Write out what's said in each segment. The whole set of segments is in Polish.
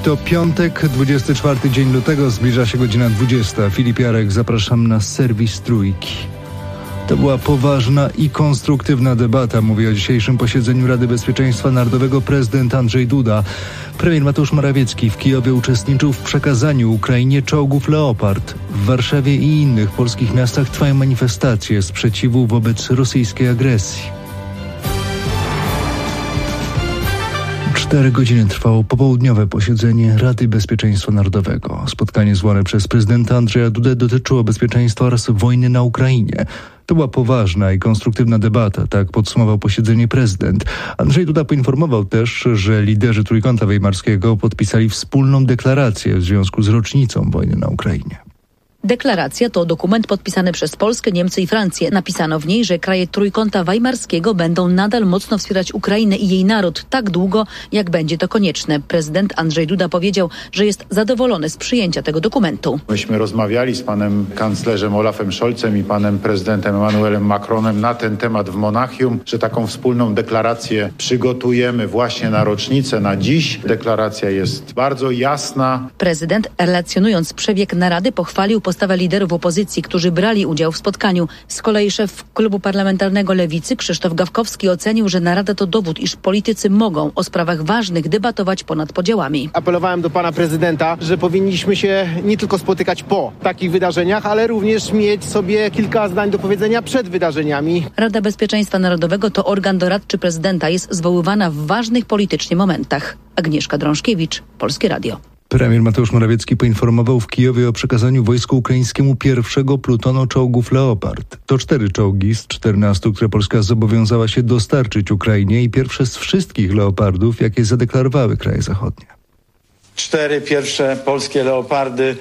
To piątek, 24 dzień lutego, zbliża się godzina 20. Filip Jarek, zapraszam na serwis Trójki. To była poważna i konstruktywna debata, mówi o dzisiejszym posiedzeniu Rady Bezpieczeństwa Narodowego prezydent Andrzej Duda. Premier Mateusz Morawiecki w Kijowie uczestniczył w przekazaniu Ukrainie czołgów Leopard. W Warszawie i innych polskich miastach trwają manifestacje sprzeciwu wobec rosyjskiej agresji. 4 godziny trwało popołudniowe posiedzenie Rady Bezpieczeństwa Narodowego. Spotkanie zwołane przez prezydenta Andrzeja Dudę dotyczyło bezpieczeństwa oraz wojny na Ukrainie. To była poważna i konstruktywna debata, tak podsumował posiedzenie prezydent. Andrzej Duda poinformował też, że liderzy Trójkąta Weimarskiego podpisali wspólną deklarację w związku z rocznicą wojny na Ukrainie. Deklaracja to dokument podpisany przez Polskę, Niemcy i Francję. Napisano w niej, że kraje Trójkąta Weimarskiego będą nadal mocno wspierać Ukrainę i jej naród tak długo, jak będzie to konieczne. Prezydent Andrzej Duda powiedział, że jest zadowolony z przyjęcia tego dokumentu. Myśmy rozmawiali z panem kanclerzem Olafem Scholzem i panem prezydentem Emmanuelem Macronem na ten temat w Monachium, że taką wspólną deklarację przygotujemy właśnie na rocznicę, na dziś. Deklaracja jest bardzo jasna. Prezydent, relacjonując przebieg narady, pochwalił postawę liderów opozycji, którzy brali udział w spotkaniu. Z kolei szef klubu parlamentarnego Lewicy Krzysztof Gawkowski ocenił, że narada to dowód, iż politycy mogą o sprawach ważnych debatować ponad podziałami. Apelowałem do pana prezydenta, że powinniśmy się nie tylko spotykać po takich wydarzeniach, ale również mieć sobie kilka zdań do powiedzenia przed wydarzeniami. Rada Bezpieczeństwa Narodowego to organ doradczy prezydenta, jest zwoływana w ważnych politycznie momentach. Agnieszka Drążkiewicz, Polskie Radio. Premier Mateusz Morawiecki poinformował w Kijowie o przekazaniu wojsku ukraińskiemu pierwszego plutonu czołgów Leopard. To 4 czołgi z 14, które Polska zobowiązała się dostarczyć Ukrainie i pierwsze z wszystkich Leopardów, jakie zadeklarowały kraje zachodnie. 4 pierwsze polskie Leopardy,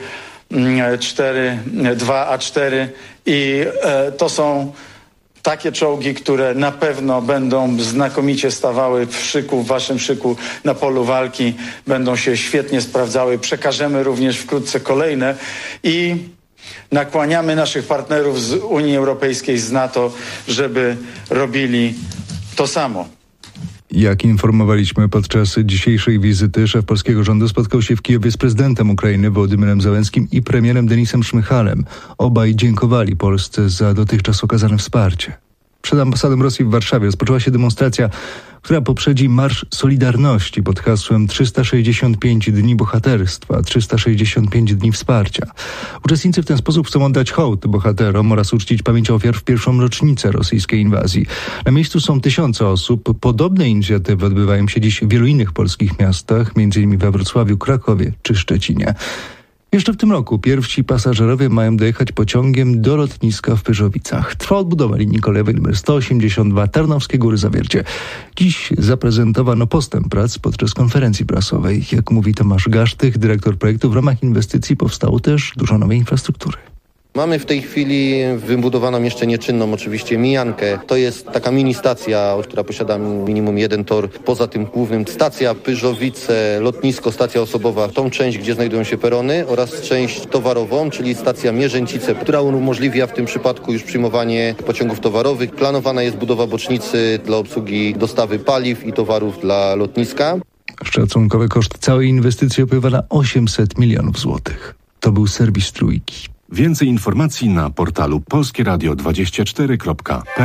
2A4 i to są takie czołgi, które na pewno będą znakomicie stawały w waszym szyku na polu walki, będą się świetnie sprawdzały. Przekażemy również wkrótce kolejne i nakłaniamy naszych partnerów z Unii Europejskiej, z NATO, żeby robili to samo. Jak informowaliśmy podczas dzisiejszej wizyty, szef polskiego rządu spotkał się w Kijowie z prezydentem Ukrainy Wołodymyrem Zełenskim i premierem Denisem Szmyhalem. Obaj dziękowali Polsce za dotychczas okazane wsparcie. Przed ambasadą Rosji w Warszawie rozpoczęła się demonstracja, która poprzedzi Marsz Solidarności pod hasłem 365 dni bohaterstwa, 365 dni wsparcia. Uczestnicy w ten sposób chcą oddać hołd bohaterom oraz uczcić pamięć ofiar w pierwszą rocznicę rosyjskiej inwazji. Na miejscu są tysiące osób. Podobne inicjatywy odbywają się dziś w wielu innych polskich miastach, m.in. we Wrocławiu, Krakowie czy Szczecinie. Jeszcze w tym roku pierwsi pasażerowie mają dojechać pociągiem do lotniska w Pyrzowicach. Trwa odbudowa linii kolejowej nr 182 Tarnowskie Góry Zawiercie. Dziś zaprezentowano postęp prac podczas konferencji prasowej. Jak mówi Tomasz Gasztych, dyrektor projektu, w ramach inwestycji powstało też dużo nowej infrastruktury. Mamy w tej chwili wybudowaną jeszcze nieczynną oczywiście mijankę. To jest taka mini stacja, która posiada minimum 1 tor. Poza tym głównym stacja Pyrzowice, lotnisko, stacja osobowa, tą część, gdzie znajdują się perony oraz część towarową, czyli stacja Mierzęcice, która umożliwia w tym przypadku już przyjmowanie pociągów towarowych. Planowana jest budowa bocznicy dla obsługi dostawy paliw i towarów dla lotniska. Szacunkowy koszt całej inwestycji opływa na 800 milionów złotych. To był serwis Trójki. Więcej informacji na portalu polskieradio24.pl.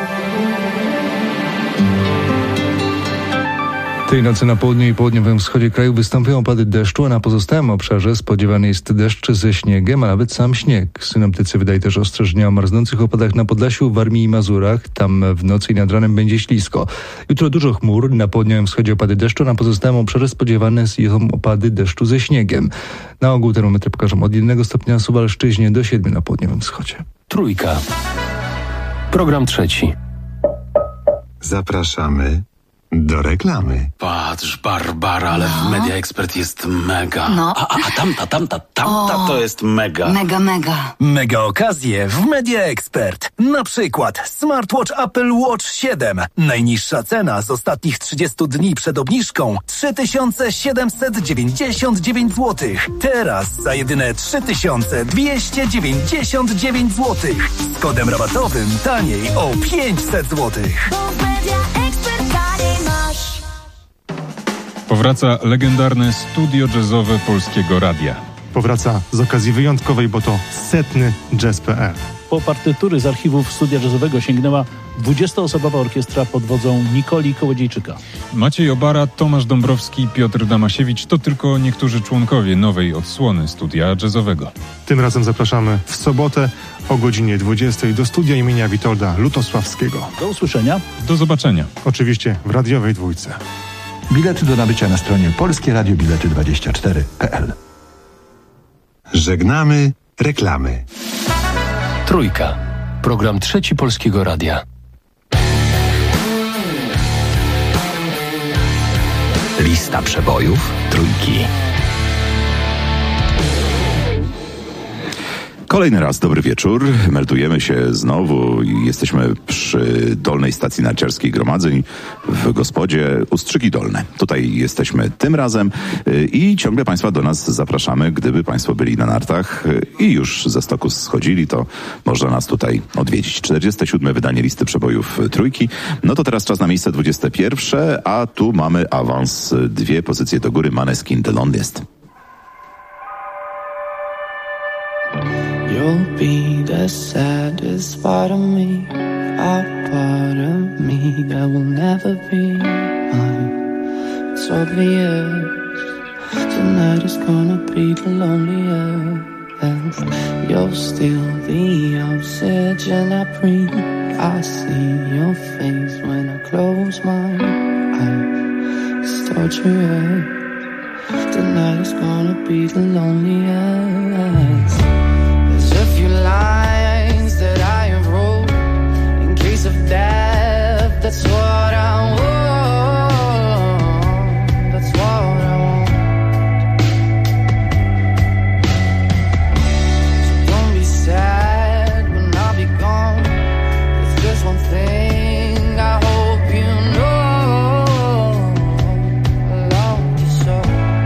Tej nocy na południu i południowym wschodzie kraju wystąpią opady deszczu, a na pozostałym obszarze spodziewany jest deszcz ze śniegiem, a nawet sam śnieg. Synoptycy wydają też ostrzeżenia o marznących opadach na Podlasiu, Warmii i Mazurach. Tam w nocy i nad ranem będzie ślisko. Jutro dużo chmur, na południowym wschodzie opady deszczu, na pozostałym obszarze spodziewane są opady deszczu ze śniegiem. Na ogół termometry pokażą od 1 stopnia na Suwalszczyźnie do 7 na południowym wschodzie. Trójka. Program trzeci. Zapraszamy do reklamy. Patrz, Barbara, ale w Media Expert jest mega. No. A tamta to jest mega. Mega. Mega okazje w Media Expert. Na przykład smartwatch Apple Watch 7. Najniższa cena z ostatnich 30 dni przed obniżką 3799 zł. Teraz za jedyne 3299 zł. Z kodem rabatowym taniej o 500 zł. Powraca legendarne studio jazzowe Polskiego Radia. Powraca z okazji wyjątkowej, bo to 100. Jazz.pl. Po partytury z archiwów studia jazzowego sięgnęła 20-osobowa orkiestra pod wodzą Nikoli Kołodziejczyka. Maciej Obara, Tomasz Dąbrowski, Piotr Damasiewicz to tylko niektórzy członkowie nowej odsłony studia jazzowego. Tym razem zapraszamy w sobotę o godzinie 20 do studia imienia Witolda Lutosławskiego. Do usłyszenia. Do zobaczenia. Oczywiście w radiowej dwójce. Bilety do nabycia na stronie polskieradiobilety24.pl. Żegnamy reklamy. Trójka. Program Trzeci Polskiego Radia. Lista przebojów Trójki. Kolejny raz dobry wieczór. Meldujemy się znowu i jesteśmy przy Dolnej Stacji Narciarskiej Gromadzeń w gospodzie Ustrzyki Dolne. Tutaj jesteśmy tym razem i ciągle Państwa do nas zapraszamy. Gdyby Państwo byli na nartach i już ze stoku schodzili, to można nas tutaj odwiedzić. 47. wydanie listy przebojów Trójki. No to teraz czas na miejsce 21, a tu mamy awans. 2 pozycje do góry. Maneskin, The Loneliest. You'll be the saddest part of me, a part of me that will never be mine. It's obvious, tonight is gonna be the loneliest. You're still the oxygen I breathe. I see your face when I close my eyes. It's torture. Tonight is gonna be the loneliest. A few lines that I have wrote in case of death. That's what I want. That's what I want. So don't be sad when I'll be gone. There's just one thing I hope you know. I love you so.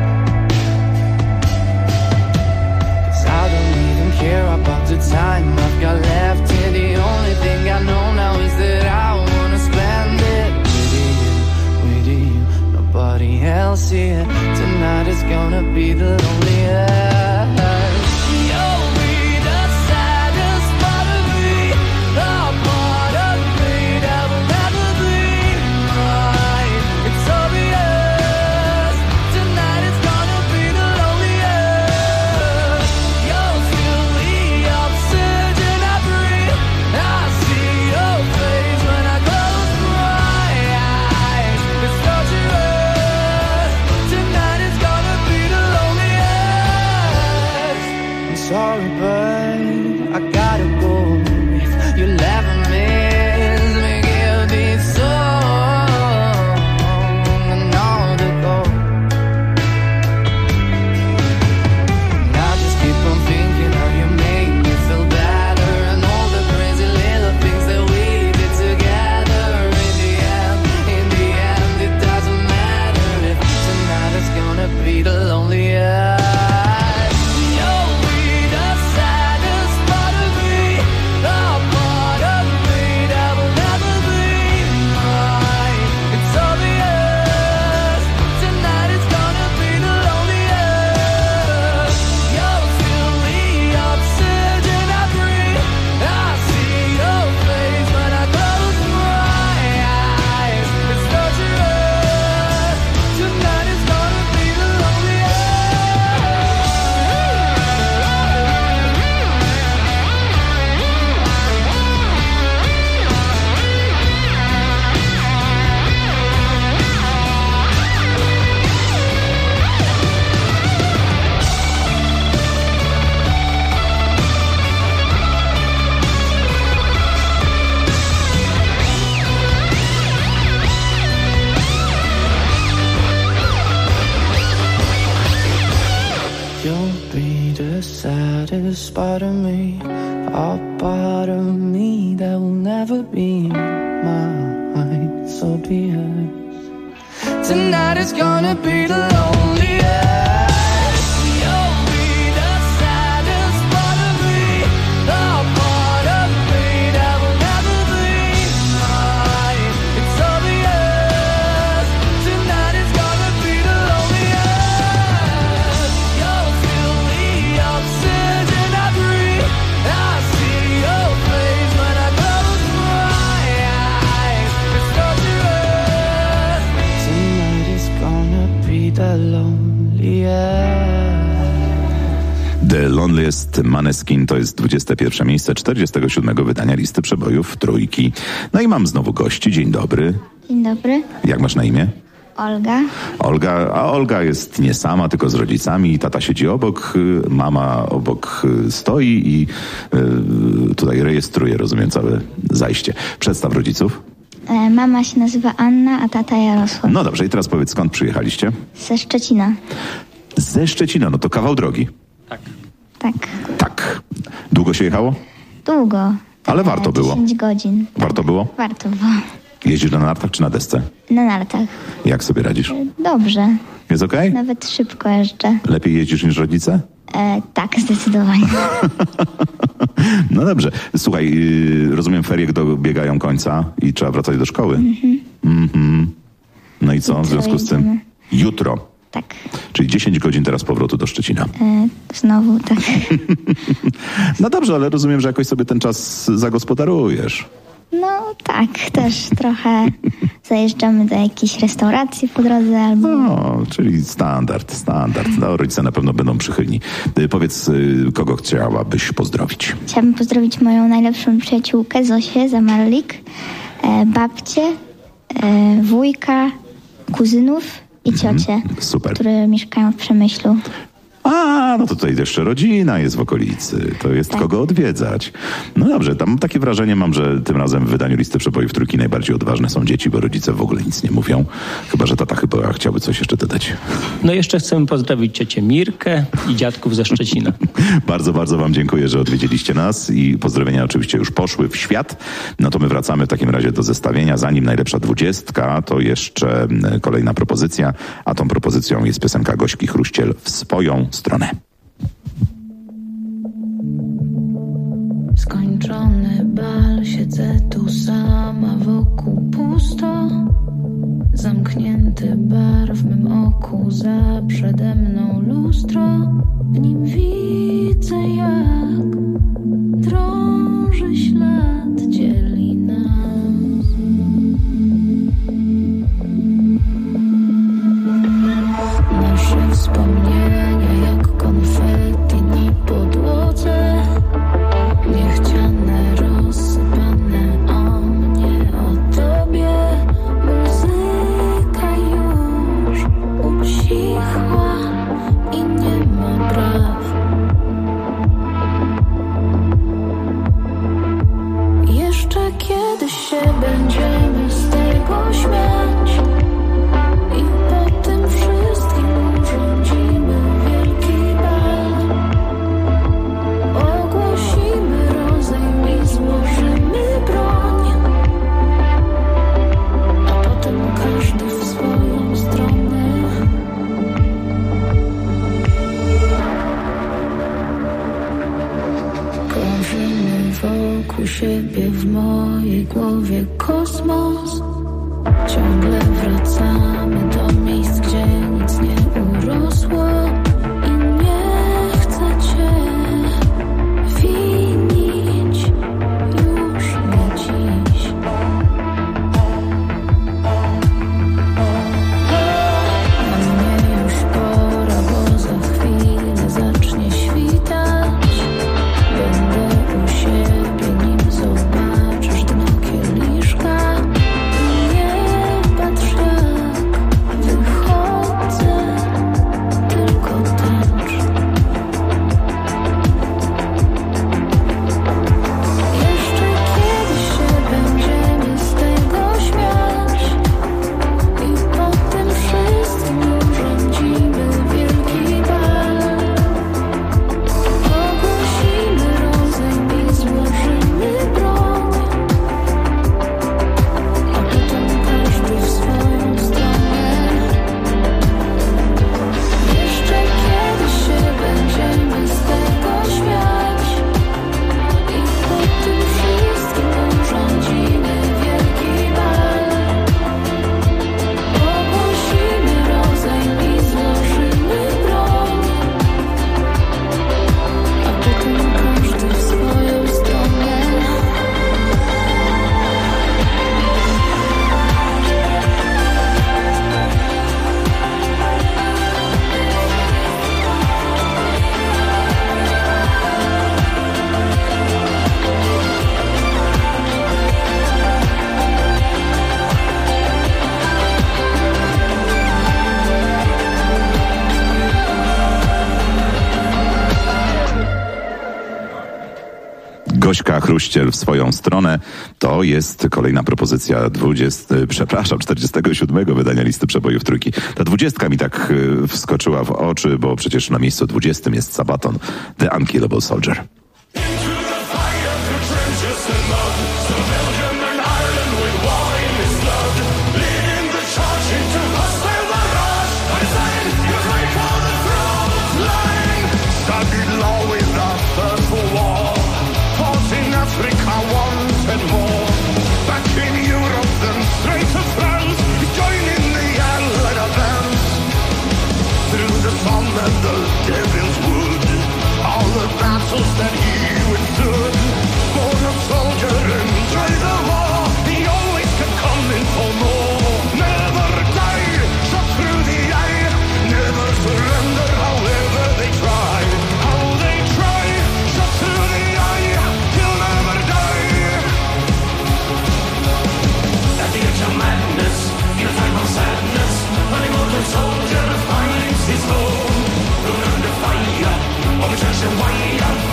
'Cause I don't even care about the time I've got left here. The only thing I know now is that I wanna spend it with you. Nobody else here. Tonight is gonna be the loneliest. You'll be the saddest part of me, the part of me that will never be mine. It's obvious. Tonight is gonna be the loneliest. You'll feel the oxygen I breathe. I see your face when I close my eyes. It's torturous. Tonight is gonna be the loneliest. I'm sorry, but I gotta go. If you'll ever miss me, give this song another go. And I just keep on thinking how you make me feel better, and all the crazy little things that we did together. In the end, it doesn't matter if tonight is gonna be the loneliest. You'll be the saddest part of me, the part of me that will never be mine. It's obvious. Tonight is gonna be the loneliest. You'll feel the oxygen I breathe. I see your face when I close my eyes. It's torturous. Tonight is gonna be the You'll be the saddest part of me, a part of me that will never be mine. It's obvious. Tonight is gonna be the loneliest. You'll be the saddest part of me, the part of me that will never be mine. It's obvious. Tonight is gonna be the The Loneliest Maneskin to jest 21 miejsce 47 wydania listy przebojów Trójki. No i mam znowu gości. Dzień dobry. Dzień dobry. Jak masz na imię? Olga. Olga jest nie sama, tylko z rodzicami. Tata siedzi obok, mama obok stoi i tutaj rejestruje, rozumiem, całe zajście. Przedstaw rodziców. Mama się nazywa Anna, a tata Jarosław. No dobrze, i teraz powiedz, skąd przyjechaliście? Ze Szczecina. Ze Szczecina, no to kawał drogi. Tak. Długo się jechało? Długo. Ale warto było. 10 godzin. Warto było? Warto było. Jeździsz na nartach czy na desce? Na nartach. Jak sobie radzisz? Dobrze. Jest okej? Nawet szybko jeżdżę. Lepiej jeździsz niż rodzice? Tak, zdecydowanie. No dobrze. Słuchaj, rozumiem, ferie dobiegają końca i trzeba wracać do szkoły. No i co w związku z tym? Jutro. Tak. Czyli 10 godzin teraz powrotu do Szczecina. Znowu tak. No dobrze, ale rozumiem, że jakoś sobie ten czas zagospodarujesz. No tak, też trochę zajeżdżamy do jakiejś restauracji po drodze albo... No, czyli standard. No, rodzice na pewno będą przychylni. Powiedz, kogo chciałabyś pozdrowić? Chciałabym pozdrowić moją najlepszą przyjaciółkę Zosię Zamarlik, babcię, wujka, kuzynów i ciocię, super. które mieszkają w Przemyślu. No to tutaj jeszcze rodzina jest w okolicy. To jest kogo odwiedzać. No dobrze, tam takie wrażenie mam, że tym razem w wydaniu listy przebojów Trójki najbardziej odważne są dzieci, bo rodzice w ogóle nic nie mówią. Chyba że tata chciałby coś jeszcze dodać. No jeszcze chcemy pozdrowić ciocię Mirkę i dziadków ze Szczecina. Bardzo, bardzo wam dziękuję, że odwiedziliście nas i pozdrowienia oczywiście już poszły w świat. No to my wracamy w takim razie do zestawienia. Zanim najlepsza 20, to jeszcze kolejna propozycja, a tą propozycją jest piosenka Gośki Chruściel W swoją stronę. Skończony bal, siedzę tu sama, wokół pusto. Zamknięty bar, w mym oku za przede mną lustro. W nim widzę, jak drąży ślad, dzieli nas. Nasze wspomnienia jak konfetti na podłodze. Niechciane, rozsypane o mnie, o tobie. Muzyka już ucichła i nie ma praw. Jeszcze kiedyś się będziemy z tego śmiać i po tym wszystkim urządzimy wielki bal. Ogłosimy rozejm i złożymy broń, a potem każdy w swoją stronę. Krążymy wokół siebie, w mojej głowie kosmos. Ciągle wracamy do miejsc, gdzie nic nie urosło. I nie chcę cię winić, już nie dziś. Na mnie już pora, bo za chwilę zacznie świtać. Będę u siebie, nim zobaczysz dno kieliszka. I nie patrz, jak Gośka Chruściel w swoją stronę. To jest kolejna propozycja 47. wydania listy przebojów trójki. Ta 20 mi tak wskoczyła w oczy, bo przecież na miejscu 20 jest Sabaton, The Unkillable Soldier. That he withstood, born a soldier enjoy the war. He always kept coming for more. Never die, shot through the eye. Never surrender, however they try. How they try, shot through the eye. He'll never die. At the edge of madness, in a time of sadness, an immortal soldier finds his home. Thrown under fire, of a church and wire.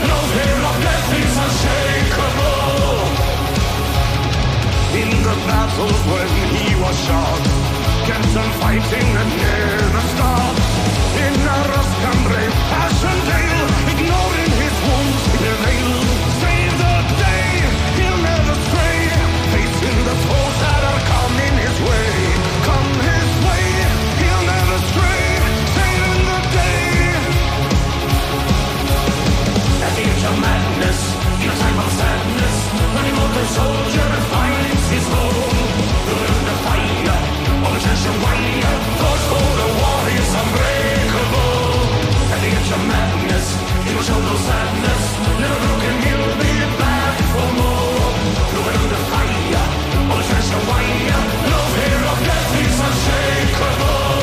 In the battles when he was shot, kept on fighting and never stopped. In a rust and brave Passchendaele, ignoring his wounds, he prevailed. Save the day, he'll never stray, facing the foes that are coming his way. Come his way, he'll never stray, saving the day. At the edge of madness, in a time of sadness, an immortal soldier finds his home. Through the fire of a church and wire, fought for the war is unbreakable. At the edge of madness, he will show no sadness. Never broken, he'll be back for more. Through the fire of a church and wire, no fear of death is unshakable.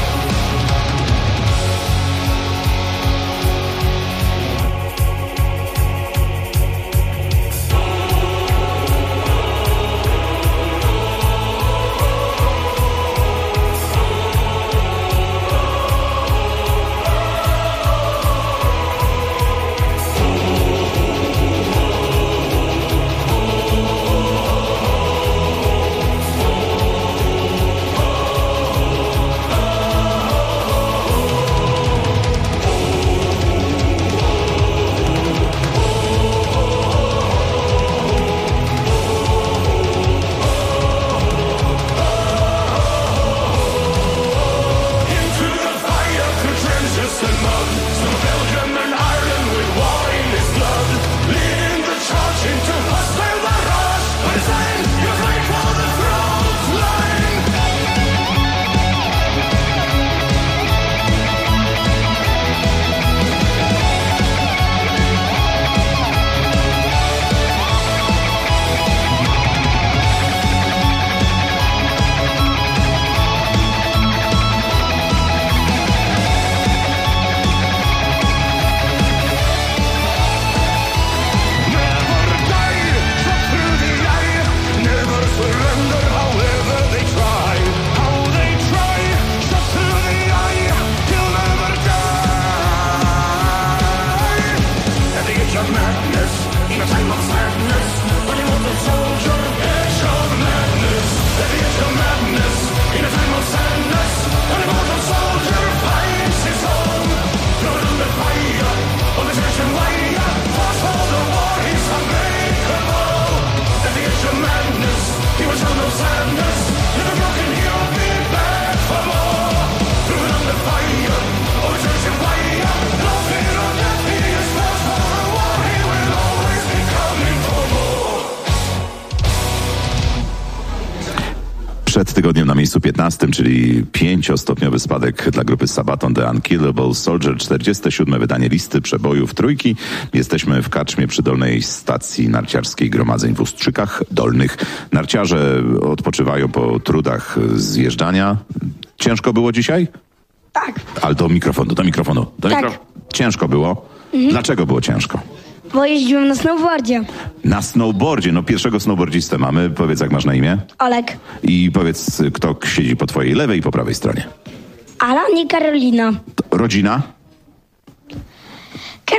Przed tygodniem na miejscu 15, czyli 5-stopniowy spadek dla grupy Sabaton, The Unkillable Soldier, 47. wydanie listy przebojów trójki. Jesteśmy w karczmie przy dolnej stacji narciarskiej Gromadzeń w Ustrzykach Dolnych. Narciarze odpoczywają po trudach zjeżdżania. Ciężko było dzisiaj? Tak. Ale do mikrofonu. Tak. Ciężko było? Dlaczego było ciężko? Bo jeździłem na snowboardzie. Na snowboardzie? No pierwszego snowboardzistę mamy. Powiedz, jak masz na imię? Olek. I powiedz, kto siedzi po twojej lewej i po prawej stronie? Alan i Karolina. Rodzina?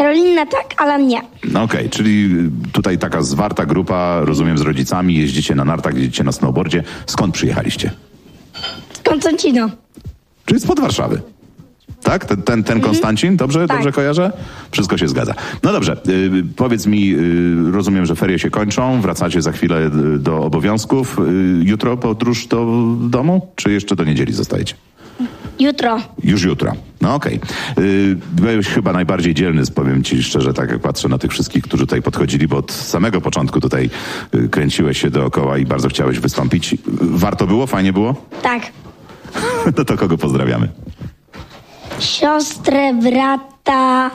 Karolina tak, Alan nie. No okej, czyli tutaj taka zwarta grupa, rozumiem, z rodzicami, jeździcie na nartach, jeździcie na snowboardzie. Skąd przyjechaliście? Konstancino. Czyli spod Warszawy. Tak? Ten Konstancin? Dobrze kojarzę? Wszystko się zgadza. No dobrze, powiedz mi, rozumiem, że ferie się kończą, wracacie za chwilę do obowiązków. Jutro podróż do domu, czy jeszcze do niedzieli zostajecie? Jutro. Już jutro. No okej. Byłeś chyba najbardziej dzielny, powiem ci szczerze, tak jak patrzę na tych wszystkich, którzy tutaj podchodzili, bo od samego początku tutaj kręciłeś się dookoła i bardzo chciałeś wystąpić. Warto było? Fajnie było? Tak. No to kogo pozdrawiamy? Siostrę, brata,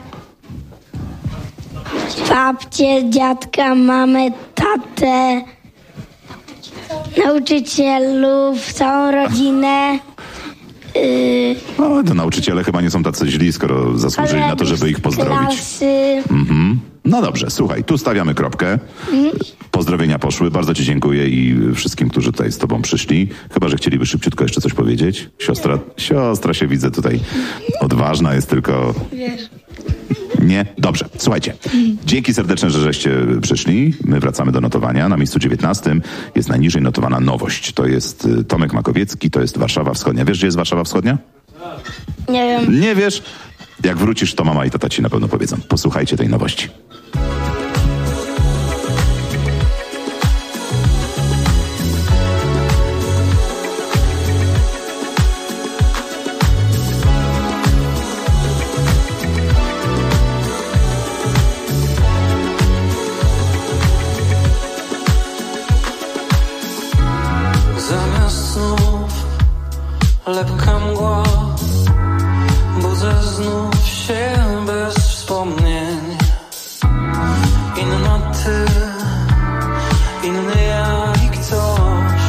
babcię, dziadka, mamę, tatę, nauczycielów, całą rodzinę. No, to nauczyciele chyba nie są tacy źli, skoro zasłużyli na to, żeby ich pozdrowić. No dobrze, słuchaj, tu stawiamy kropkę. Pozdrowienia poszły, bardzo ci dziękuję i wszystkim, którzy tutaj z tobą przyszli. Chyba że chcieliby szybciutko jeszcze coś powiedzieć. Siostra się widzę tutaj odważna, jest tylko... Nie? Dobrze, słuchajcie. Dzięki serdeczne, że żeście przyszli. My wracamy do notowania. Na miejscu 19 jest najniżej notowana nowość. To jest Tomek Makowiecki, to jest Warszawa Wschodnia. Wiesz, gdzie jest Warszawa Wschodnia? Nie wiem. Nie wiesz? Jak wrócisz, to mama i tata ci na pewno powiedzą. Posłuchajcie tej nowości. Zamiast snów lepka mgła, budzę znów się bez wspomnień. Inna ty, inny ja i ktoś.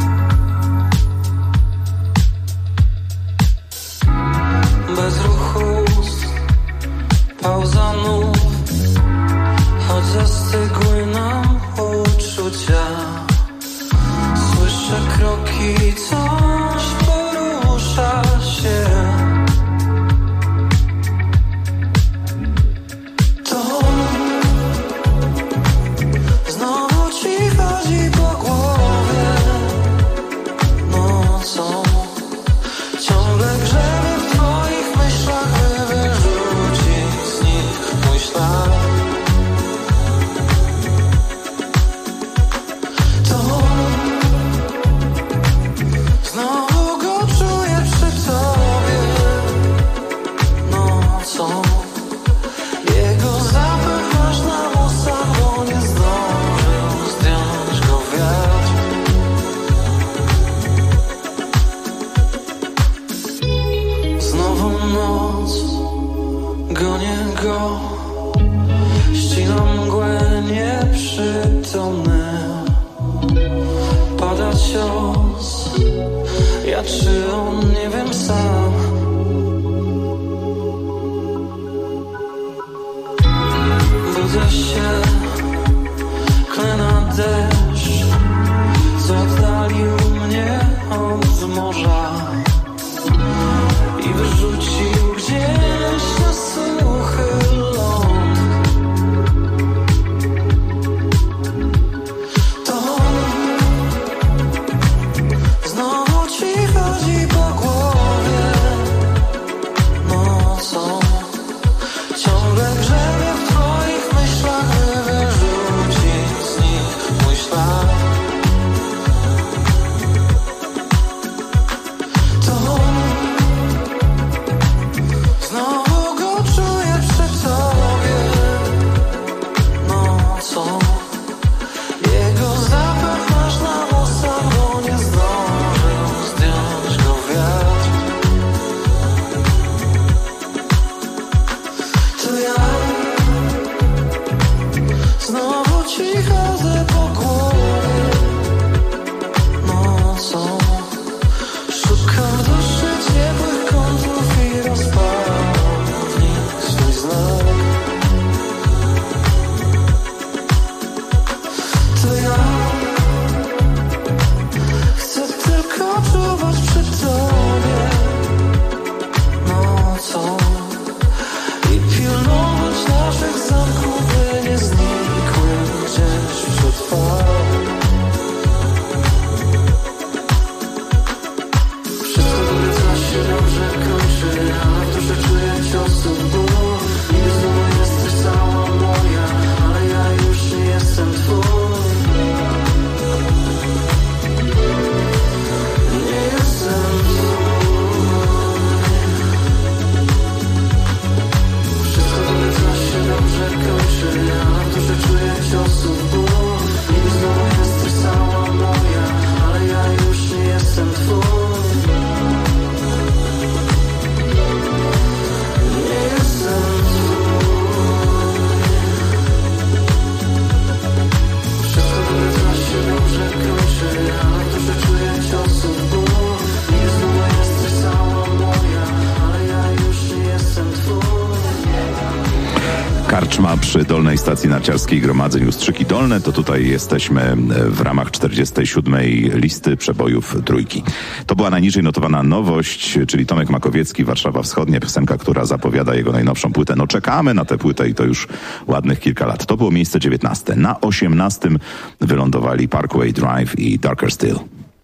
Bez ruchu, pauza nów, choć zastygły nam uczucia. Słyszę kroki, coś porusza się. To znowu ci chodzi po głowie nocą. Ciągle grzebie w twoich myślach, by wyrzucić z nich mój ślad. Znowu go czuję przy tobie nocą. Jego zapach masz na włosach, bo nie zdążył zdjąć go wiatr. Znowu noc, gonię go, ścinam mgłę nieprzytomny. Pada cios, ja czy on, nie wiem sam. Budzę się, klę na deszcz, co oddalił mnie od morza i wyrzucił gdzieś na suchy ląd. Znowu ci chodzi po głowie nocą. Ciągle grzebie w twoich myślach, by karczma przy Dolnej Stacji Narciarskiej Gromadzeń Ustrzyki Dolne, to tutaj jesteśmy w ramach 47. listy przebojów Trójki. To była najniżej notowana nowość, czyli Tomek Makowiecki, Warszawa Wschodnia, piosenka, która zapowiada jego najnowszą płytę. No czekamy na tę płytę i to już ładnych kilka lat. To było miejsce 19. Na 18 wylądowali Parkway Drive i Darker Still.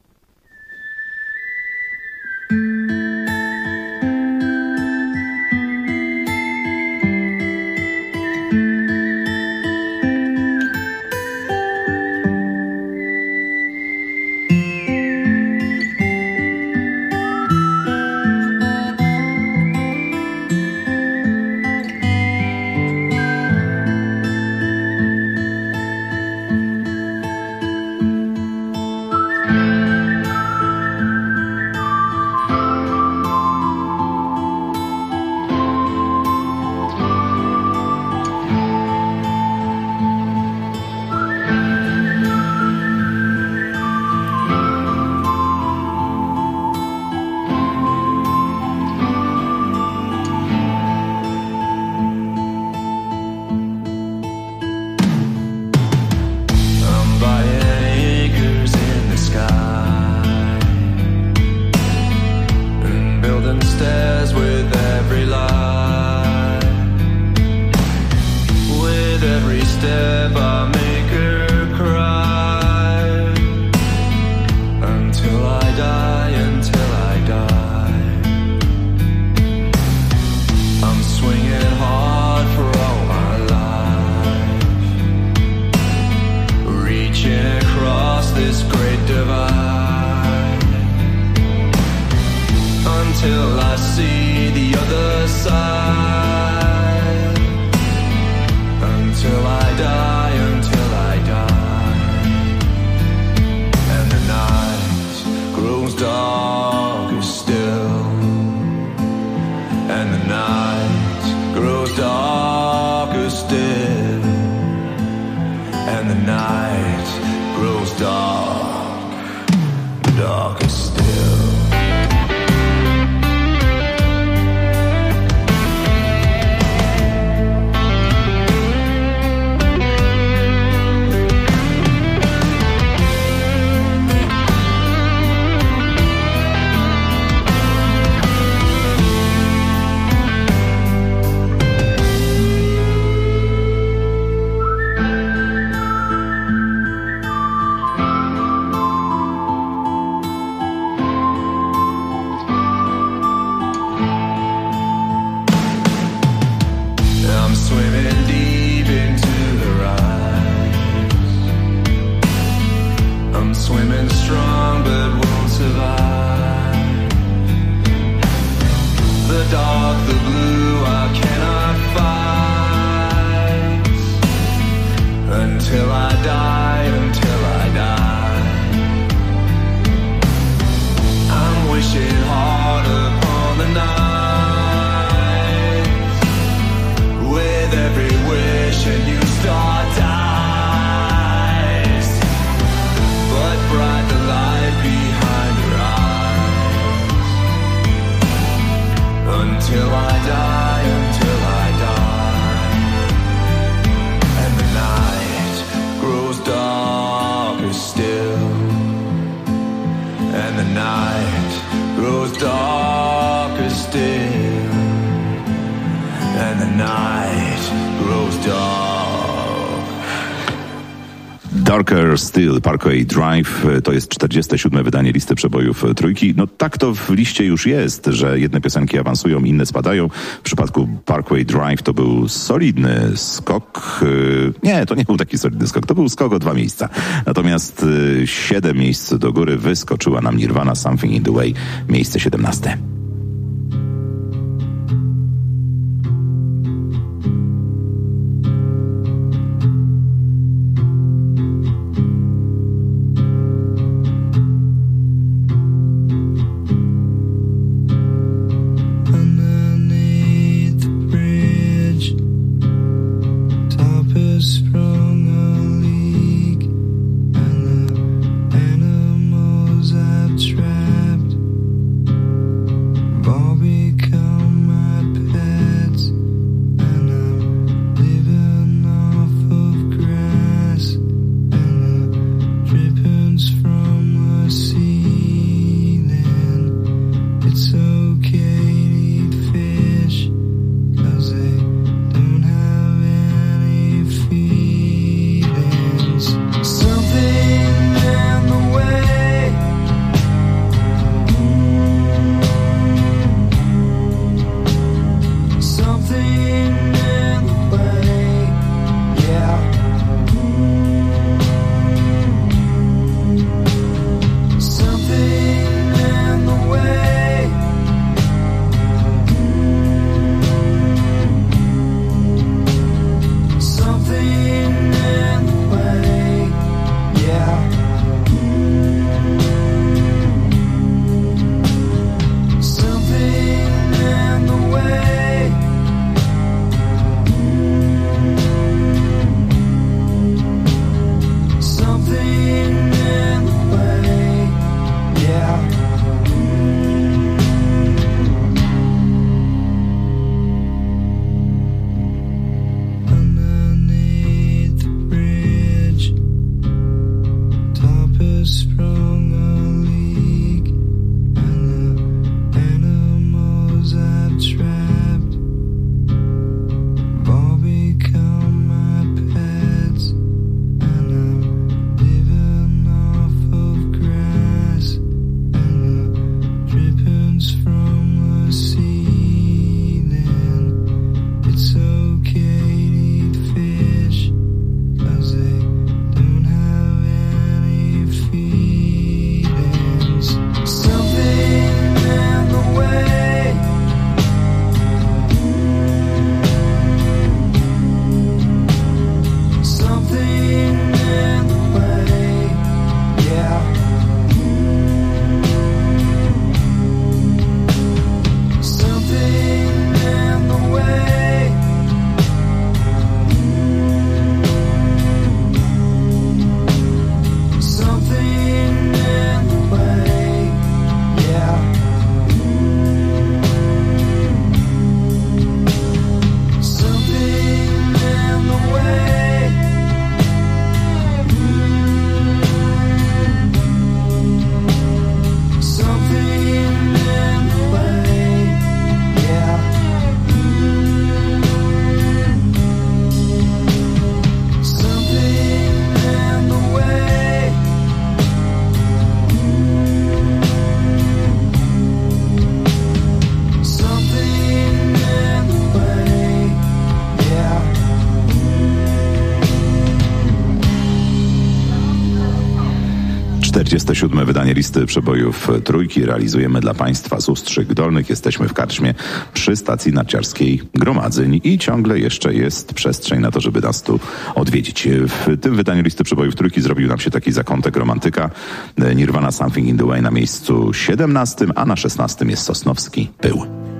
Darker Still, Parkway Drive, to jest 47. wydanie listy przebojów Trójki. No tak to w liście już jest, że jedne piosenki awansują, inne spadają. W przypadku Parkway Drive to był solidny skok. Nie, to nie był taki solidny skok, to był skok o 2 miejsca. Natomiast 7 miejsc do góry wyskoczyła nam Nirvana, Something in the Way, miejsce 17. 47. wydanie listy przebojów Trójki realizujemy dla Państwa z Ustrzyk Dolnych. Jesteśmy w karczmie przy stacji narciarskiej Gromadzeń i ciągle jeszcze jest przestrzeń na to, żeby nas tu odwiedzić. W tym wydaniu listy przebojów Trójki zrobił nam się taki zakątek romantyka. Nirvana Something in the Way na miejscu 17, a na 16 jest Sosnowski Pył.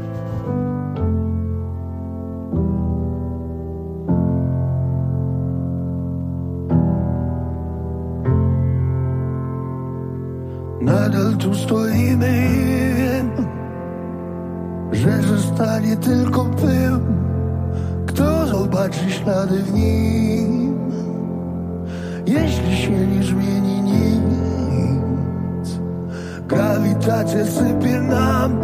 Nadal tu stoimy i wiem, że zostanie tylko pył. Kto zobaczy ślady w nim, jeśli się nie zmieni nic? Grawitacja sypie nam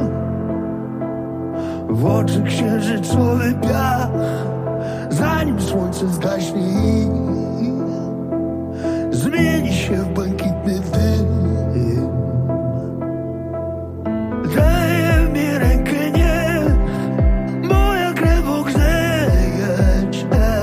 w oczy księżycowy piach, zanim słońce zgaśnie i zmieni się w błękitny dym. Daj mi rękę, nie, moja krew ogrzeje cię.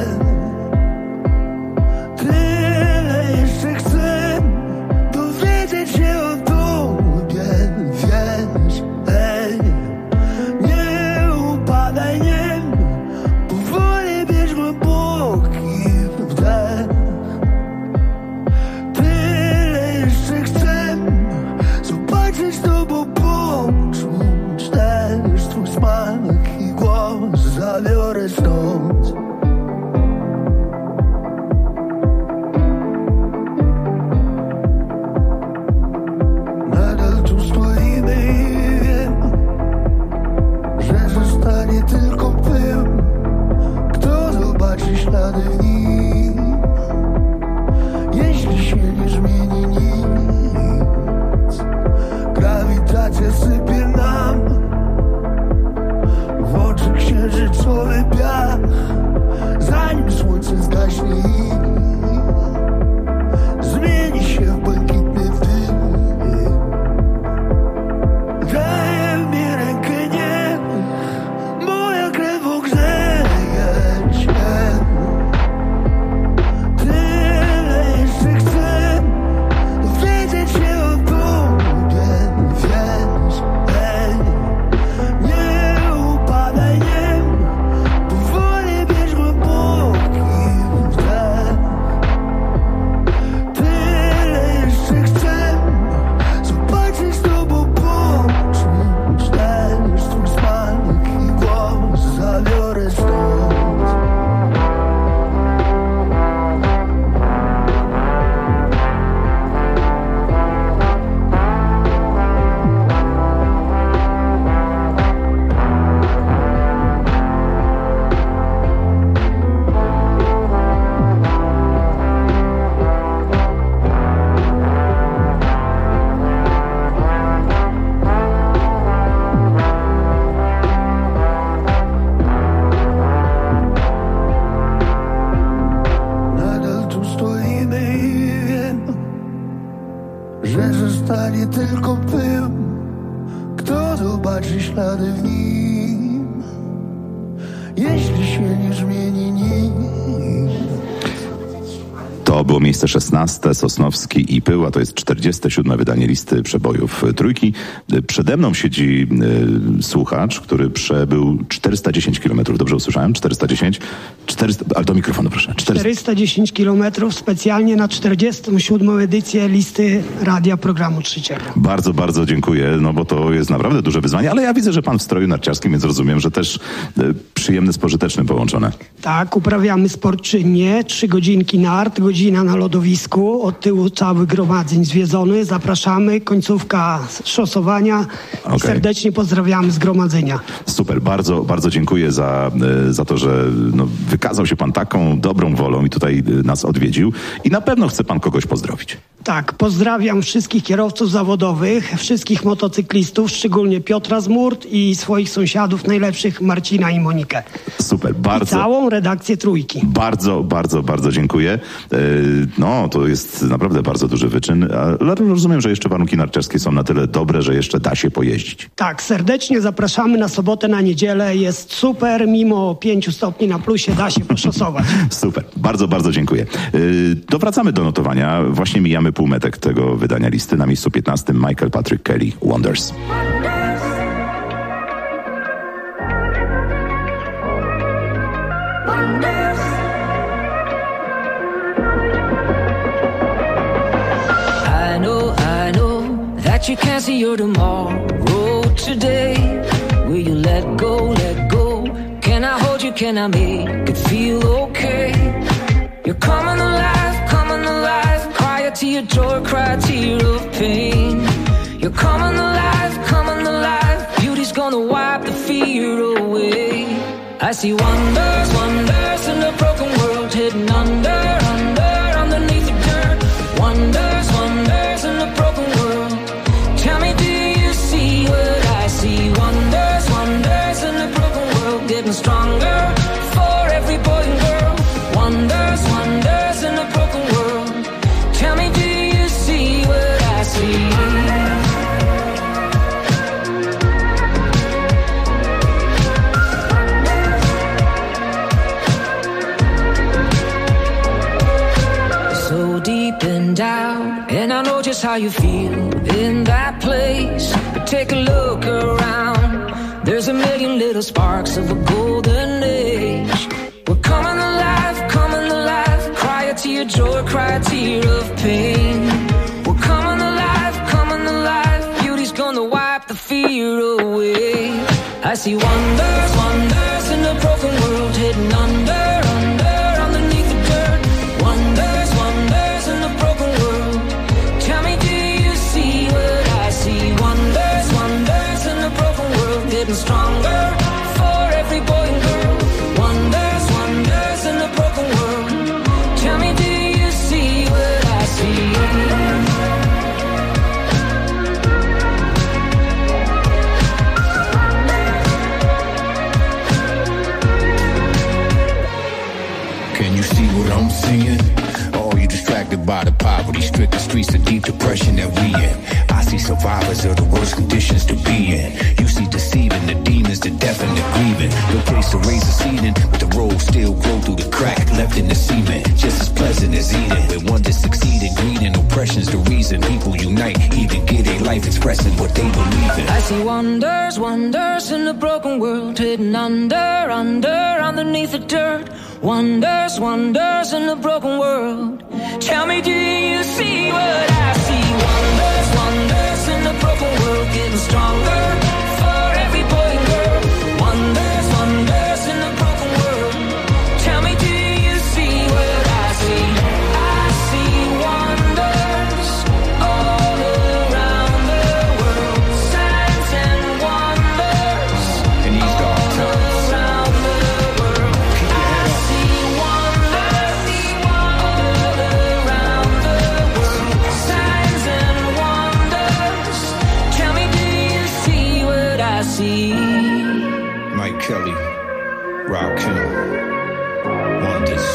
Tyle jeszcze chcę dowiedzieć się o tobie, wiesz, hej. Nie upadaj, nie, powoli bierz głęboki wdech. Tyle jeszcze chcę zobaczyć z tobą, poczuć też twój smak i głos. Zabiorę stąd. Nadal tu stoimy i wiem, że zostanie tylko pył. Kto zobaczy ślady w nim, jeśli się nie zmieni nic? Grawitacja sypie nam w oczy księżycowy piach, zanim słońce zgaśnie i zmieni się w błękitny dym. Daj mi rękę, nie, moja krew ogrzeje cię. Tyle jeszcze chcę dowiedzieć się o tobie, wiesz, hej. Nie upadaj, nie, powoli bierz głęboki wdech. Tyle jeszcze chcę zobaczyć z tobą, poczuć też twój smak i głos. Zabiorę stąd. Nadal tu stoimy i wiem, że zostanie tylko pył. Kto zobaczy ślady w nim, jeśli się nie zmieni nic? To było miejsce 16, Sosnowski i Pył, a to jest 47. wydanie listy przebojów Trójki. Przede mną siedzi słuchacz, który przebył 410 km. Dobrze usłyszałem? 410? 400, ale do mikrofonu proszę. 410 km specjalnie na 47. edycję listy radia programu trzeciego. Bardzo, bardzo dziękuję, no bo to jest naprawdę duże wyzwanie, ale ja widzę, że pan w stroju narciarskim, więc rozumiem, że też przyjemne z pożytecznym połączone. Tak, uprawiamy sport czynnie, 3 godzinki nart, godzina na lodowisku, od tyłu cały gromadzeń zwiedzony, zapraszamy, końcówka szosowania i serdecznie pozdrawiamy z gromadzenia. Super, bardzo, bardzo dziękuję za to, że wykazał się pan taką dobrą wolą i tutaj nas odwiedził i na pewno chce pan kogoś pozdrowić. Tak, pozdrawiam wszystkich kierowców zawodowych, wszystkich motocyklistów, szczególnie Piotra z Murt i swoich sąsiadów najlepszych, Marcina i Monikę. Super, bardzo. I całą redakcję Trójki. Bardzo, bardzo, bardzo dziękuję. No, to jest naprawdę bardzo duży wyczyn, ale rozumiem, że jeszcze warunki narciarskie są na tyle dobre, że jeszcze da się pojeździć. Tak, serdecznie zapraszamy na sobotę, na niedzielę. Jest super, mimo 5 stopni na plusie da się poszosować. Super, bardzo, bardzo dziękuję. To wracamy do notowania. Właśnie mijamy półmetek tego wydania listy. Na miejscu 15 Michael Patrick Kelly, Wonders. I know that you can't see your tomorrow today. Will you let go, let go? Can I hold you, can I make it feel okay? You're coming alive, cry a tear of joy, cry a tear of pain. You're coming alive, beauty's gonna wipe the fear away. I see wonders, wonders in a broken world, hidden under, underneath the dirt. Wonders, wonders in a broken world. Tell me, do you see what I see? Wonders, wonders in a broken world, getting stronger for every boy and girl. Wonders, wonders in a broken world. Tell me, do you see what I see? So deep and down, and I know just how you feel in that place. But take a look around, there's a million little sparks of a golden age. We're coming alive, cry a tear of joy, cry a tear of pain. We're coming alive, beauty's gonna wipe the fear away. I see wonders, wonders in a broken world, hidden under, underneath the dirt. Wonders, wonders in a broken world. Tell me, do you see what I see? Wonders, wonders in a broken world, getting stronger for every boy and girl. Wonders, wonders in a broken world. Tell me, do you see what I see? Can you see what I'm seeing? Oh, you distracted by the poverty-stricken streets of deep depression that we in. I see survivors of the worst conditions to be in. You see deceiving the demons, the death and the grieving. No place to raise a seeding, but the road still grow through the crack left in the cement. Just as pleasant as eating. When one just succeeded, greed and oppression's the reason people unite, even get a life expressing what they believe in. I see wonders, wonders in a broken world, hidden under, underneath the dirt. Wonders, wonders in a broken world. Tell me, do you see what I see? Wonders, wonders in a broken world, getting stronger for every boy and girl. Wonders, wonders in a broken world. Tell me, do you see what I see? I see wonders all around the world. Signs and wonders in these dark times. Mike Kelly, Rob Kennel, Wonders.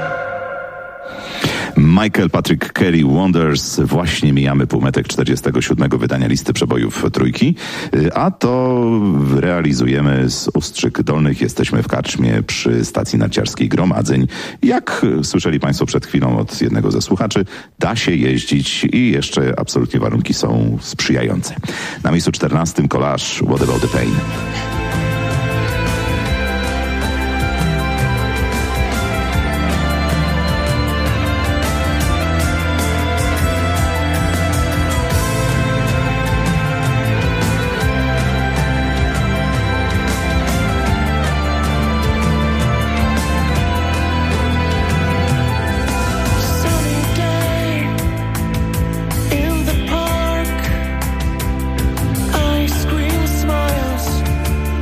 Michael Patrick Kelly, Wonders. Właśnie mijamy półmetek 47. wydania listy przebojów trójki, a to realizujemy z Ustrzyk Dolnych. Jesteśmy w karczmie przy stacji narciarskiej Gromadzeń. Jak słyszeli Państwo przed chwilą od jednego ze słuchaczy, da się jeździć i jeszcze absolutnie warunki są sprzyjające. Na miejscu 14 Collage, What About the Pain? In the park, ice cream smiles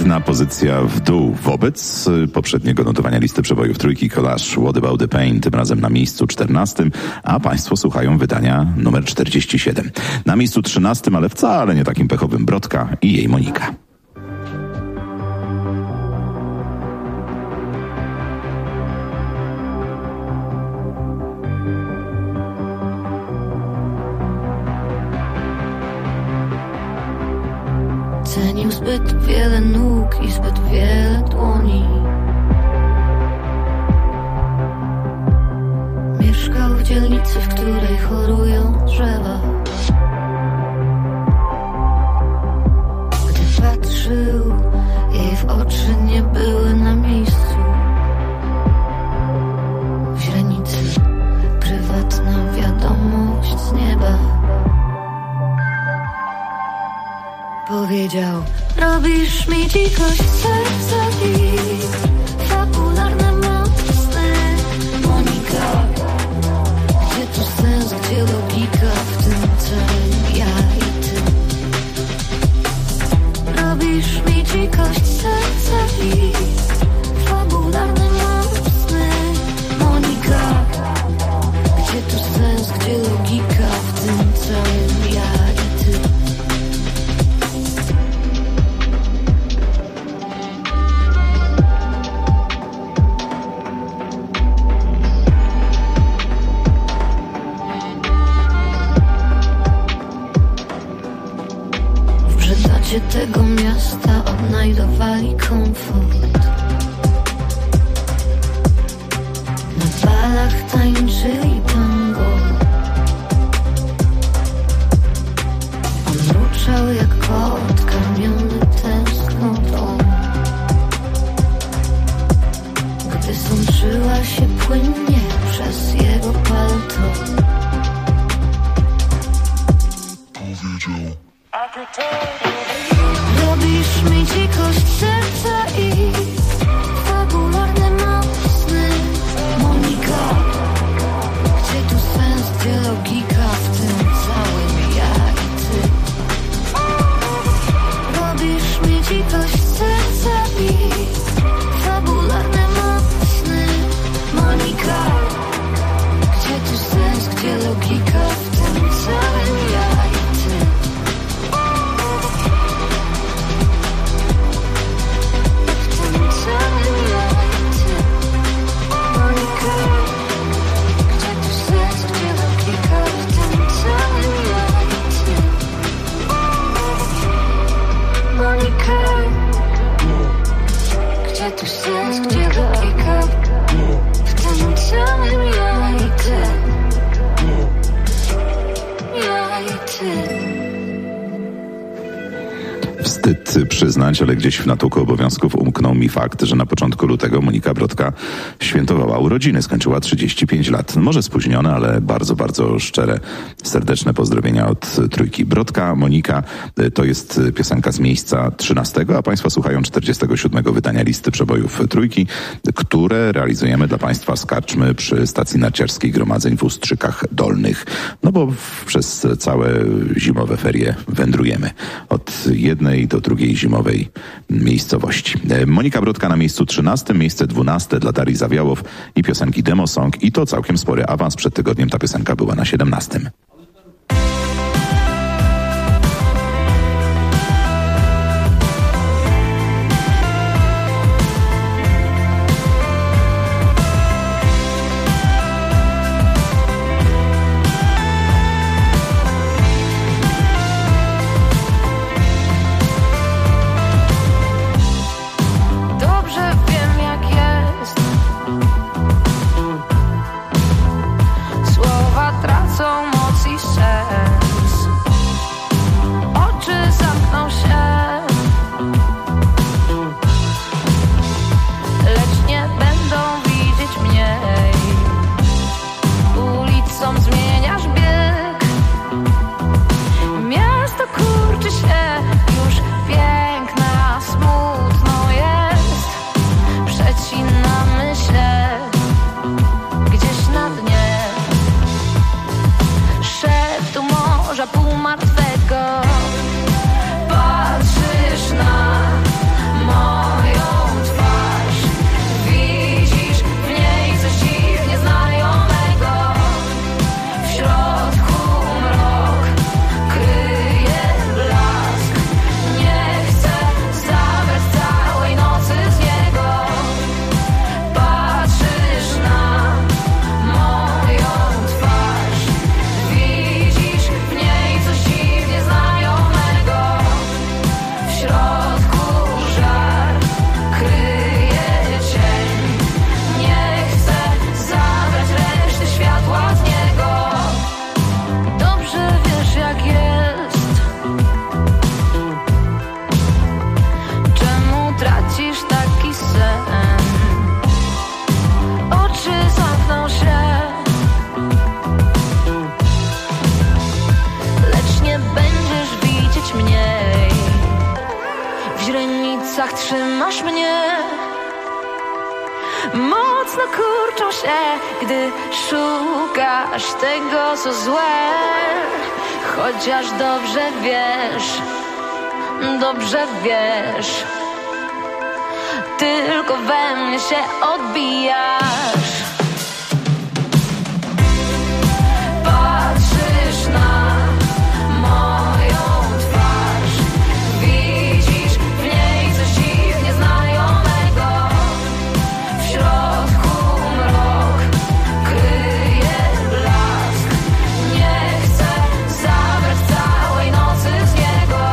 Jedna pozycja w dół wobec poprzedniego notowania listy przebojów trójki Collage What About The Pain, tym razem na miejscu 14, a państwo słuchają wydania numer 47. Na miejscu 13, ale wcale nie takim pechowym, Brodka i jej Monika. Cenił zbyt wiele nóg i zbyt wiele dłoni. Mieszkał w dzielnicy, w której chorują drzewa. Gdy patrzył, jej w oczy nie były na miejscu. W źrenicy prywatna wiadomość z nieba. Powiedział: robisz mi dzikość serca i fabularne mocne. Monika, gdzie tu sens, gdzie logika w tym całym ja i ty? Robisz mi dzikość serca i fabularne mocne. Monika, gdzie tu sens, gdzie logika w tym całym ja i ty? Tego miasta odnajdowali komfort. Na balach tańczyli tango. On mruczał jak kot karmiony tęsknotą. Gdy sączyła się płynnie przez jego palto, powiedział: robisz mi dzikość serca i fabularne mocne. Monika, gdzie tu sens, gdzie logika w tym całym ja i ty? Robisz mi dzikość serca i fabularne mocne. Monika, gdzie tu sens, gdzie logika w tym całym ja i ty? Gdzie tu sens, gdzie logika w tym całym ja i ty? Ja i ty. Wstyd przyznać, ale gdzieś w natłoku obowiązków umknął mi fakt, że na początku lutego Monika Brodka świętowała urodziny. Skończyła 35 lat. Może spóźnione, ale bardzo, bardzo szczere, serdeczne pozdrowienia od trójki. Brodka, Monika, to jest piosenka z miejsca 13, a państwo słuchają 47 wydania listy przebojów trójki, które realizujemy dla państwa z karczmy przy stacji narciarskiej Gromadzeń w Ustrzykach Dolnych. No bo przez całe zimowe ferie wędrujemy od jednej do drugiej zimowej miejscowości. Monika Brodka na miejscu 13, miejsce 12 dla Darii Zawiałow i piosenki Demo Song, i to całkiem spory awans. Przed tygodniem ta piosenka była na 17. Słowa tracą moc się, gdy szukasz tego, co złe. Chociaż dobrze wiesz, tylko we mnie się odbijasz. Patrzysz na moją twarz, widzisz w niej coś dziwnie znajomego. W środku mrok kryje blask. Nie chcę zabrać całej nocy z niego.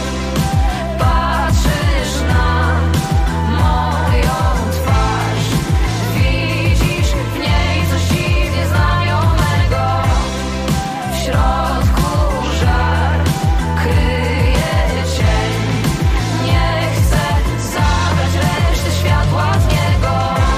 Patrzysz na moją twarz, widzisz w niej coś dziwnie znajomego. W środku żar kryje cień. Nie chcę zabrać reszty światła z niego.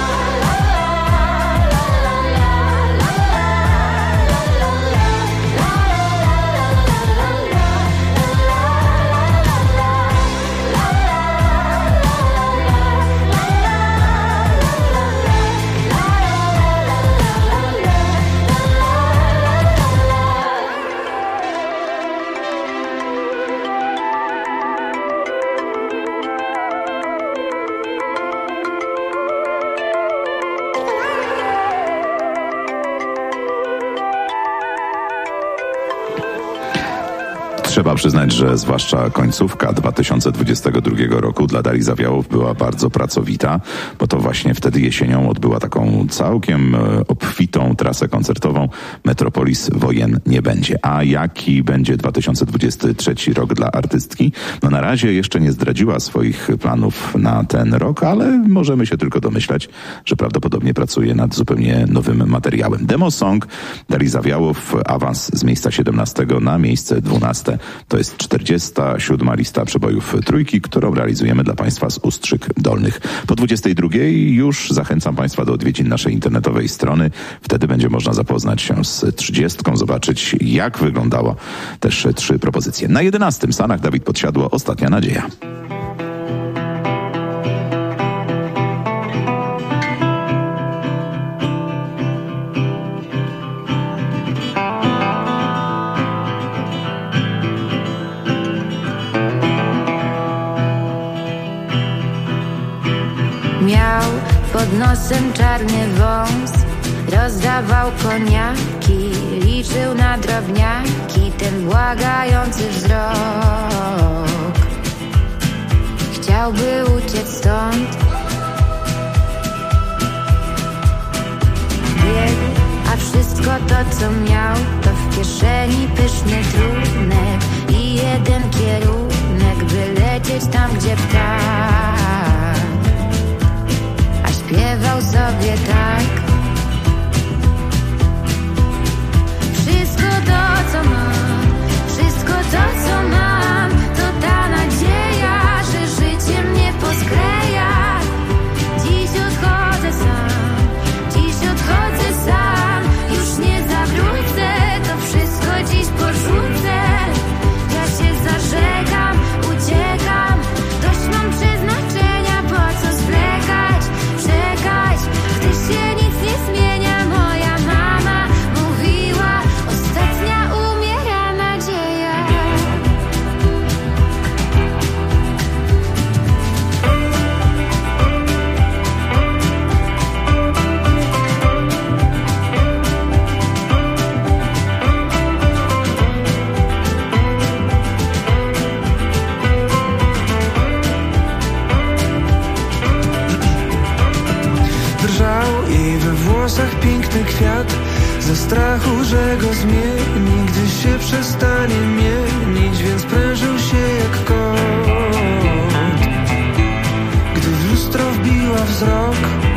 Trzeba przyznać, że zwłaszcza końcówka 2022 roku dla Darii Zawiałów była bardzo pracowita, bo to właśnie wtedy jesienią odbyła taką całkiem obfitą trasę koncertową Metropolis Wojen nie będzie. A jaki będzie 2023 rok dla artystki? No na razie jeszcze nie zdradziła swoich planów na ten rok, ale możemy się tylko domyślać, że prawdopodobnie pracuje nad zupełnie nowym materiałem. Demo Song Darii Zawiałów, awans z miejsca 17 na miejsce 12. To jest 47. lista przebojów Trójki, którą realizujemy dla Państwa z Ustrzyk Dolnych. Po 22 już zachęcam Państwa do odwiedzin naszej internetowej strony. Wtedy będzie można zapoznać się z 30, zobaczyć jak wyglądało też 3 propozycje. Na 11 w Stanach Dawid Podsiadło, Ostatnia nadzieja. Miał pod nosem czarny wąs, rozdawał koniaki, liczył na drobniaki ten błagający wzrok. Chciałby uciec stąd, biegł, a wszystko to co miał to w kieszeni pyszny trunek i jeden kierunek, by lecieć tam gdzie ptak. Śpiewał sobie tak. Wszystko to co mam, wszystko to co mam, to ta nadzieja, że życie mnie poskleja. Dziś odchodzę sam, już nie zawrócę, to wszystko dziś porzucę. Ja się zażegam, uciekam, dość mam przeznaczenia, po co zwlekać, gdy się nic nie zmienia. Moja mama mówiła, ostatnia umiera nadzieja. Drżał jej we włosach piękny kwiat, ze strachu, że go zmieni, gdy się przestanie mienić, więc prężył się jak kot. Gdy w lustro wbiła wzrok,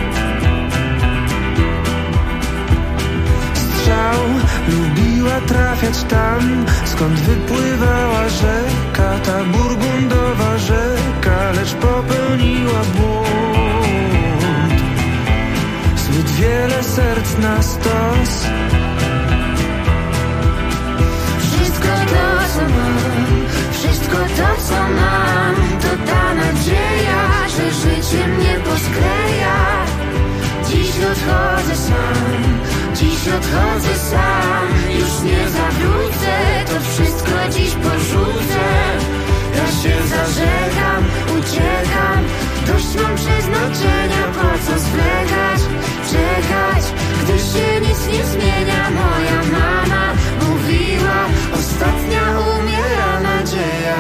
strzał lubiła trafiać tam, skąd wypływała rzeka, ta burgundowa rzeka, lecz popełniła błąd. Zbyt wiele serc na stos. Wszystko to co mam, wszystko to co mam, to ta nadzieja, że życie mnie poskleja. Dziś od odchodzę sam, dziś odchodzę sam. Już nie zawrócę, to wszystko dziś porzucę. Ja się zażegam, uciekam, dość mam przeznaczenia. Po co zwlekać, czekać, gdy się nic nie zmienia. Moja mama mówiła, ostatnia umiera nadzieja.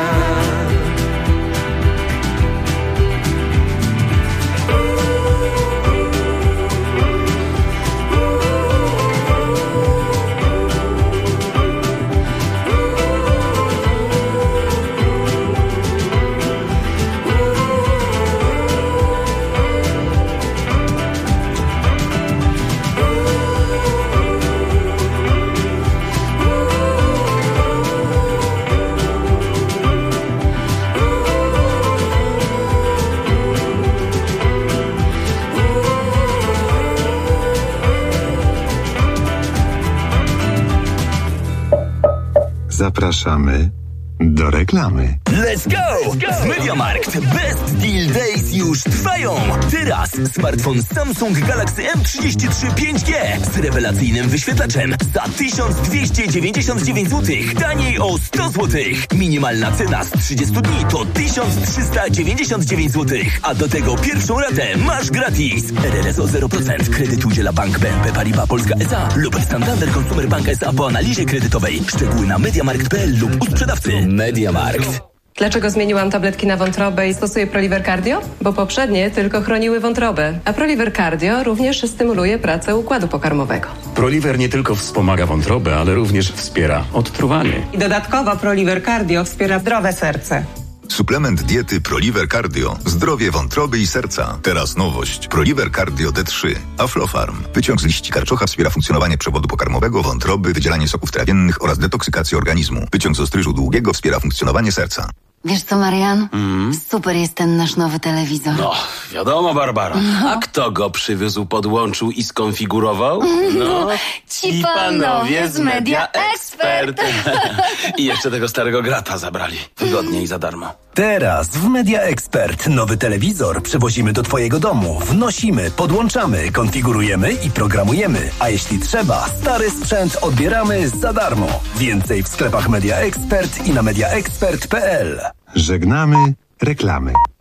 Zapraszamy do reklamy. Let's go! W MediaMarkt Best Deal Days już trwają! Teraz smartfon Samsung Galaxy M33 5G z rewelacyjnym wyświetlaczem za 1299 zł, taniej o 100 zł. Minimalna cena z 30 dni to 1399 zł, a do tego pierwszą ratę masz gratis. RRS o 0%. Kredyt udziela Bank BNP Paribas Polska S.A. lub Santander Consumer Bank S.A. po analizie kredytowej. Szczegóły na mediamarkt.pl lub u sprzedawcy. MediaMarkt. Dlaczego zmieniłam tabletki na wątrobę i stosuję Proliver Cardio? Bo poprzednie tylko chroniły wątrobę, a Proliver Cardio również stymuluje pracę układu pokarmowego. Proliver nie tylko wspomaga wątrobę, ale również wspiera odtruwanie. I dodatkowo Proliver Cardio wspiera zdrowe serce. Suplement diety Proliver Cardio. Zdrowie wątroby i serca. Teraz nowość. Proliver Cardio D3. Aflofarm. Wyciąg z liści karczocha wspiera funkcjonowanie przewodu pokarmowego, wątroby, wydzielanie soków trawiennych oraz detoksykację organizmu. Wyciąg z ostryżu długiego wspiera funkcjonowanie serca. Wiesz co, Marian? Super jest ten nasz nowy telewizor. No, wiadomo, Barbara. A kto go przywiózł, podłączył i skonfigurował? No, ci panowie z Media Expert. I jeszcze tego starego grata zabrali. Wygodnie i za darmo. Teraz w Media Expert nowy telewizor przewozimy do twojego domu. Wnosimy, podłączamy, konfigurujemy i programujemy. A jeśli trzeba, stary sprzęt odbieramy za darmo. Więcej w sklepach Media Expert i na mediaexpert.pl. Żegnamy reklamy.